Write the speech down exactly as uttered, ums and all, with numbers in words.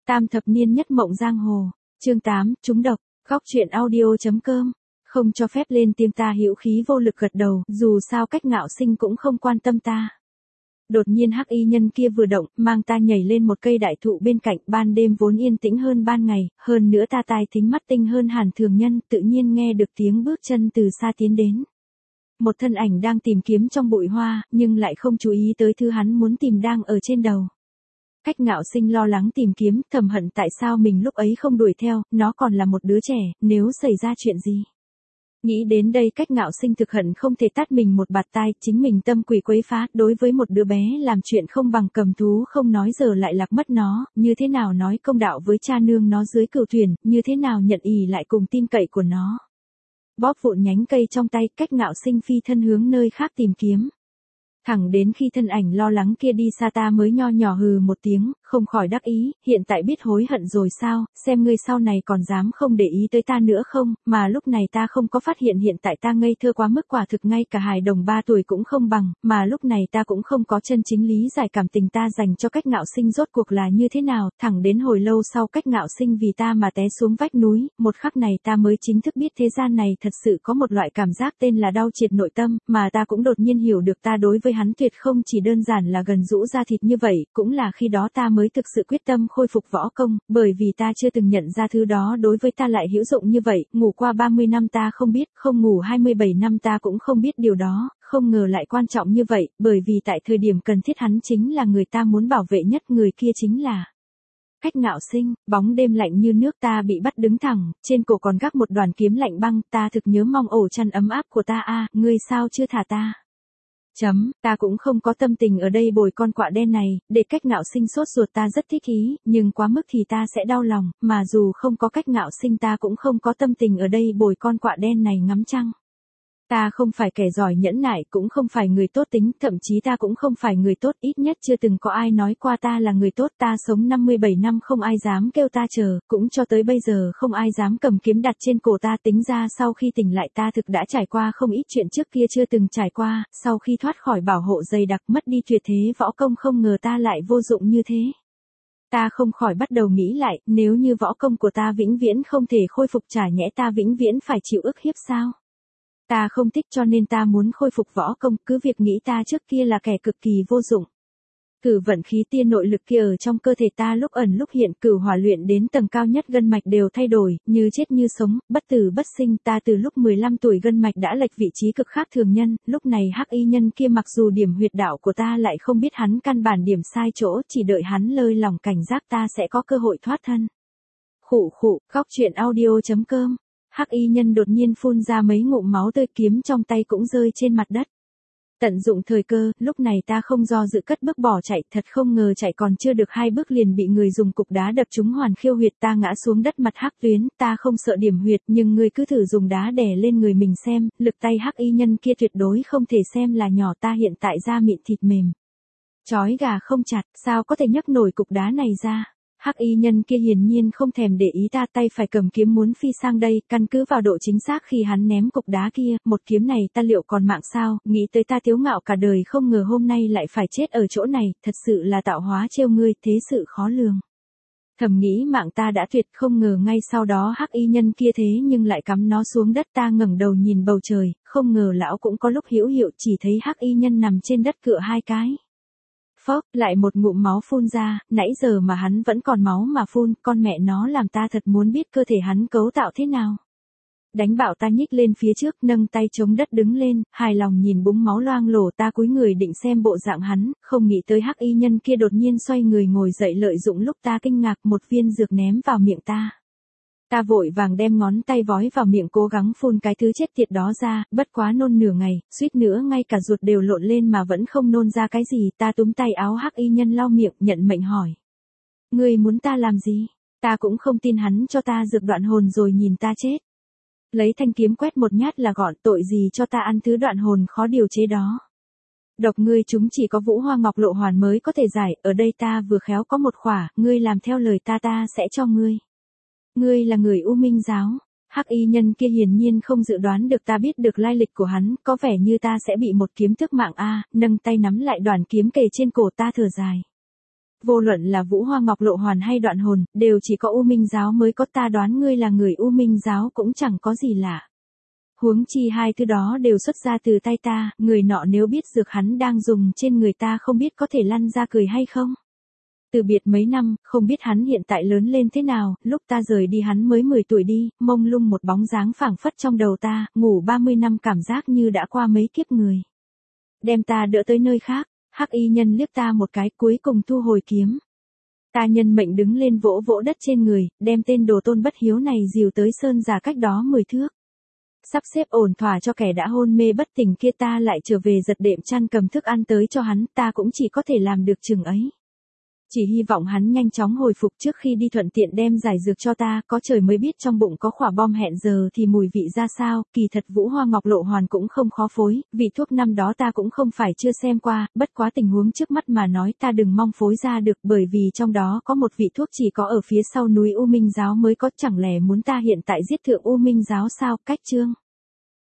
Tam thập niên nhất mộng giang hồ. Chương tám, trúng độc. Góc truyện audio.com. Không cho phép lên tiếng ta hữu khí vô lực gật đầu, dù sao Cách Ngạo Sinh cũng không quan tâm ta. Đột nhiên hắc y nhân kia vừa động, mang ta nhảy lên một cây đại thụ bên cạnh, ban đêm vốn yên tĩnh hơn ban ngày, hơn nữa ta tai thính mắt tinh hơn hẳn thường nhân, tự nhiên nghe được tiếng bước chân từ xa tiến đến. Một thân ảnh đang tìm kiếm trong bụi hoa, nhưng lại không chú ý tới thứ hắn muốn tìm đang ở trên đầu. Cách Ngạo Sinh lo lắng tìm kiếm, thầm hận tại sao mình lúc ấy không đuổi theo, nó còn là một đứa trẻ, nếu xảy ra chuyện gì. Nghĩ đến đây Cách Ngạo Sinh thực hận không thể tát mình một bạt tai, chính mình tâm quỷ quấy phá, đối với một đứa bé làm chuyện không bằng cầm thú không nói giờ lại lạc mất nó, như thế nào nói công đạo với cha nương nó dưới cửu thuyền, như thế nào nhận ỷ lại cùng tin cậy của nó. Bóp vụn nhánh cây trong tay, Cách Ngạo Sinh phi thân hướng nơi khác tìm kiếm. Thẳng đến khi thân ảnh lo lắng kia đi xa ta mới nho nhỏ hừ một tiếng, không khỏi đắc ý, hiện tại biết hối hận rồi sao, xem ngươi sau này còn dám không để ý tới ta nữa không, mà lúc này ta không có phát hiện hiện tại ta ngây thơ quá mức, quả thực ngay cả hài đồng ba tuổi cũng không bằng, mà lúc này ta cũng không có chân chính lý giải cảm tình ta dành cho Cách Ngạo Sinh rốt cuộc là như thế nào, thẳng đến hồi lâu sau Cách Ngạo Sinh vì ta mà té xuống vách núi, một khắc này ta mới chính thức biết thế gian này thật sự có một loại cảm giác tên là đau triệt nội tâm, mà ta cũng đột nhiên hiểu được ta đối với hắn tuyệt không chỉ đơn giản là gần rũ da thịt như vậy, cũng là khi đó ta mới thực sự quyết tâm khôi phục võ công, bởi vì ta chưa từng nhận ra thứ đó đối với ta lại hữu dụng như vậy, ngủ qua ba mươi năm ta không biết, không ngủ hai mươi bảy năm ta cũng không biết điều đó, không ngờ lại quan trọng như vậy, bởi vì tại thời điểm cần thiết hắn chính là người ta muốn bảo vệ nhất, người kia chính là Cách Ngạo Sinh. Bóng đêm lạnh như nước, ta bị bắt đứng thẳng, trên cổ còn gác một đoàn kiếm lạnh băng, ta thực nhớ mong ổ chăn ấm áp của ta a, ngươi sao chưa thả ta? Chấm, ta cũng không có tâm tình ở đây bồi con quạ đen này, để Cách Ngạo Sinh sốt ruột ta rất thích ý, nhưng quá mức thì ta sẽ đau lòng, mà dù không có Cách Ngạo Sinh ta cũng không có tâm tình ở đây bồi con quạ đen này ngắm trăng. Ta không phải kẻ giỏi nhẫn nại, cũng không phải người tốt tính, thậm chí ta cũng không phải người tốt, ít nhất chưa từng có ai nói qua ta là người tốt, ta sống năm mươi bảy năm không ai dám kêu ta chờ, cũng cho tới bây giờ không ai dám cầm kiếm đặt trên cổ ta, tính ra sau khi tỉnh lại ta thực đã trải qua không ít chuyện trước kia chưa từng trải qua, sau khi thoát khỏi bảo hộ dày đặc mất đi tuyệt thế võ công không ngờ ta lại vô dụng như thế. Ta không khỏi bắt đầu nghĩ lại, nếu như võ công của ta vĩnh viễn không thể khôi phục chả nhẽ ta vĩnh viễn phải chịu ức hiếp sao? Ta không thích cho nên ta muốn khôi phục võ công, cứ việc nghĩ ta trước kia là kẻ cực kỳ vô dụng. Cửu vận khí tiên nội lực kia ở trong cơ thể ta lúc ẩn lúc hiện, cửu hỏa luyện đến tầng cao nhất gân mạch đều thay đổi, như chết như sống, bất tử bất sinh, ta từ lúc mười lăm tuổi gân mạch đã lệch vị trí cực khác thường nhân, lúc này hắc y nhân kia mặc dù điểm huyệt đạo của ta lại không biết hắn căn bản điểm sai chỗ, chỉ đợi hắn lơi lòng cảnh giác ta sẽ có cơ hội thoát thân. Khụ khụ, góc truyện audio.com. Hắc y nhân đột nhiên phun ra mấy ngụm máu tươi, kiếm trong tay cũng rơi trên mặt đất. Tận dụng thời cơ, lúc này ta không do dự cất bước bỏ chạy, thật không ngờ chạy còn chưa được hai bước liền bị người dùng cục đá đập trúng hoàn khiêu huyệt, ta ngã xuống đất mặt hắc tuyến, ta không sợ điểm huyệt, nhưng ngươi cứ thử dùng đá đè lên người mình xem, lực tay hắc y nhân kia tuyệt đối không thể xem là nhỏ, ta hiện tại da mịn thịt mềm. Chói gà không chặt, sao có thể nhấc nổi cục đá này ra? Hắc y nhân kia hiển nhiên không thèm để ý ta, tay phải cầm kiếm muốn phi sang đây, căn cứ vào độ chính xác khi hắn ném cục đá kia, một kiếm này ta liệu còn mạng sao, nghĩ tới ta kiêu ngạo cả đời không ngờ hôm nay lại phải chết ở chỗ này, thật sự là tạo hóa trêu ngươi, thế sự khó lường. Thầm nghĩ mạng ta đã tuyệt, không ngờ ngay sau đó hắc y nhân kia thế nhưng lại cắm nó xuống đất, ta ngẩng đầu nhìn bầu trời, không ngờ lão cũng có lúc hữu hiệu, chỉ thấy hắc y nhân nằm trên đất cựa hai cái. Phốc, lại một ngụm máu phun ra, nãy giờ mà hắn vẫn còn máu mà phun, con mẹ nó làm ta thật muốn biết cơ thể hắn cấu tạo thế nào. Đánh bạo ta nhích lên phía trước, nâng tay chống đất đứng lên, hài lòng nhìn búng máu loang lổ, ta cúi người định xem bộ dạng hắn, không nghĩ tới hắc y nhân kia đột nhiên xoay người ngồi dậy, lợi dụng lúc ta kinh ngạc một viên dược ném vào miệng ta. Ta vội vàng đem ngón tay vói vào miệng cố gắng phun cái thứ chết tiệt đó ra, bất quá nôn nửa ngày, suýt nữa ngay cả ruột đều lộn lên mà vẫn không nôn ra cái gì, ta túm tay áo hắc y nhân lau miệng, nhận mệnh hỏi. Ngươi muốn ta làm gì? Ta cũng không tin hắn cho ta dược đoạn hồn rồi nhìn ta chết. Lấy thanh kiếm quét một nhát là gọn, tội gì cho ta ăn thứ đoạn hồn khó điều chế đó. Độc ngươi chúng chỉ có Vũ Hoa Ngọc Lộ Hoàn mới có thể giải, ở đây ta vừa khéo có một khỏa, ngươi làm theo lời ta ta sẽ cho ngươi. Ngươi là người U Minh giáo. Hắc y nhân kia hiển nhiên không dự đoán được ta biết được lai lịch của hắn, có vẻ như ta sẽ bị một kiếm tước mạng a, nâng tay nắm lại đoàn kiếm kề trên cổ ta thở dài. Vô luận là Vũ Hoa Ngọc Lộ Hoàn hay Đoạn Hồn, đều chỉ có U Minh giáo mới có, ta đoán ngươi là người U Minh giáo cũng chẳng có gì lạ. Huống chi hai thứ đó đều xuất ra từ tay ta, người nọ nếu biết dược hắn đang dùng trên người ta không biết có thể lăn ra cười hay không. Từ biệt mấy năm, không biết hắn hiện tại lớn lên thế nào, lúc ta rời đi hắn mới mười tuổi đi, mông lung một bóng dáng phảng phất trong đầu ta, ngủ ba mươi năm cảm giác như đã qua mấy kiếp người. Đem ta đỡ tới nơi khác, Hắc y nhân liếc ta một cái cuối cùng thu hồi kiếm. Ta nhân mệnh đứng lên vỗ vỗ đất trên người, đem tên đồ tôn bất hiếu này dìu tới sơn giả cách đó mười thước. Sắp xếp ổn thỏa cho kẻ đã hôn mê bất tỉnh kia, ta lại trở về giật đệm chăn cầm thức ăn tới cho hắn, ta cũng chỉ có thể làm được chừng ấy. Chỉ hy vọng hắn nhanh chóng hồi phục trước khi đi thuận tiện đem giải dược cho ta, có trời mới biết trong bụng có khỏa bom hẹn giờ thì mùi vị ra sao, kỳ thật Vũ Hoa Ngọc Lộ Hoàn cũng không khó phối, vị thuốc năm đó ta cũng không phải chưa xem qua, bất quá tình huống trước mắt mà nói ta đừng mong phối ra được, bởi vì trong đó có một vị thuốc chỉ có ở phía sau núi U Minh giáo mới có, chẳng lẽ muốn ta hiện tại giết thượng U Minh giáo sao, cách chương.